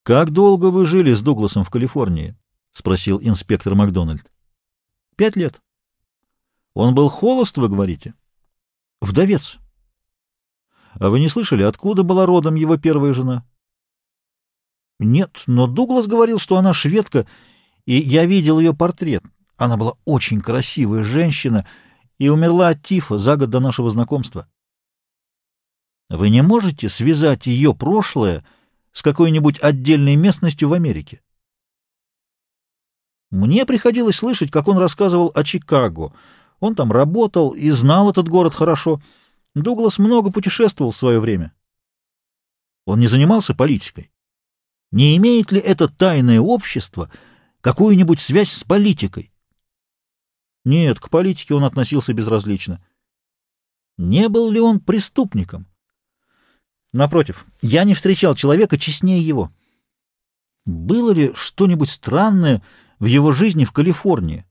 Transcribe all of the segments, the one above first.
«Как долго вы жили с Дугласом в Калифорнии?» — спросил инспектор Макдональд. «5 лет». «Он был холост, вы говорите?» «Вдовец». «А вы не слышали, откуда была родом его первая жена?» «Нет, но Дуглас говорил, что она шведка, и я видел ее портрет. Она была очень красивая женщина и умерла от тифа за год до нашего знакомства». «Вы не можете связать ее прошлое с какой-нибудь отдельной местностью в Америке?» «Мне приходилось слышать, как он рассказывал о Чикаго. Он там работал и знал этот город хорошо. Дуглас много путешествовал в свое время». «Он не занимался политикой? Не имеет ли это тайное общество какую-нибудь связь с политикой?» «Нет, к политике он относился безразлично». «Не был ли он преступником?» «Напротив, я не встречал человека честнее его». «Было ли что-нибудь странное в его жизни в Калифорнии?»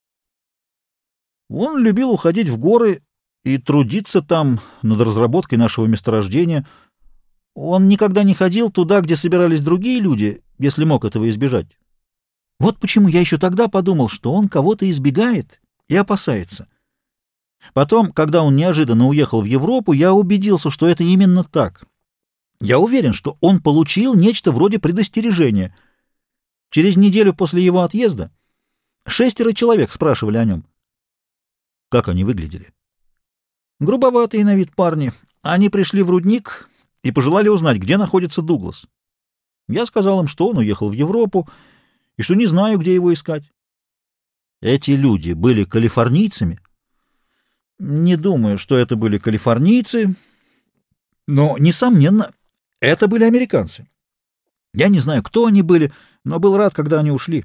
«Он любил уходить в горы и трудиться там над разработкой нашего месторождения. Он никогда не ходил туда, где собирались другие люди, если мог этого избежать. Вот почему я еще тогда подумал, что он кого-то избегает и опасается. Потом, когда он неожиданно уехал в Европу, я убедился, что это именно так. Я уверен, что он получил нечто вроде предостережения. Через неделю после его отъезда 6 человек спрашивали о нем». «Как они выглядели?» «Грубоватые на вид парни. Они пришли в рудник и пожелали узнать, где находится Дуглас. Я сказал им, что он уехал в Европу и что не знаю, где его искать». «Эти люди были калифорнийцами?» «Не думаю, что это были калифорнийцы, но, несомненно, это были американцы. Я не знаю, кто они были, но был рад, когда они ушли».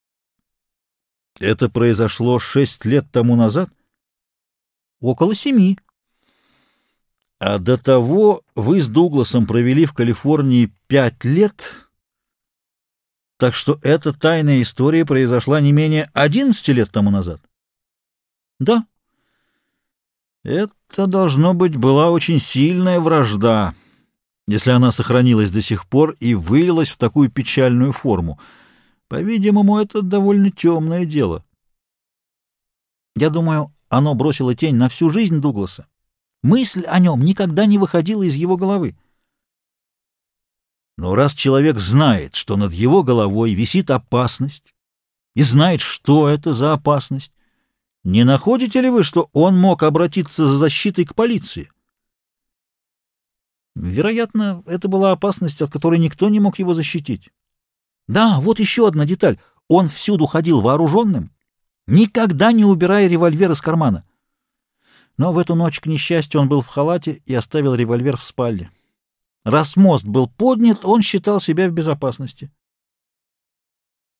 «Это произошло 6 лет тому назад?» «Около 7. «А до того вы с Дугласом провели в Калифорнии 5 лет, так что эта тайная история произошла не менее 11 лет тому назад?» «Да». «Это, должно быть, была очень сильная вражда, если она сохранилась до сих пор и вылилась в такую печальную форму. По-видимому, это довольно темное дело». «Я думаю, оно бросило тень на всю жизнь Дугласа. Мысль о нем никогда не выходила из его головы». «Но раз человек знает, что над его головой висит опасность, и знает, что это за опасность, не находите ли вы, что он мог обратиться за защитой к полиции?» «Вероятно, это была опасность, от которой никто не мог его защитить. Да, вот еще одна деталь. Он всюду ходил вооруженным, никогда не убирая револьвер из кармана. Но в эту ночь, к несчастью, он был в халате и оставил револьвер в спальне. Раз мост был поднят, он считал себя в безопасности.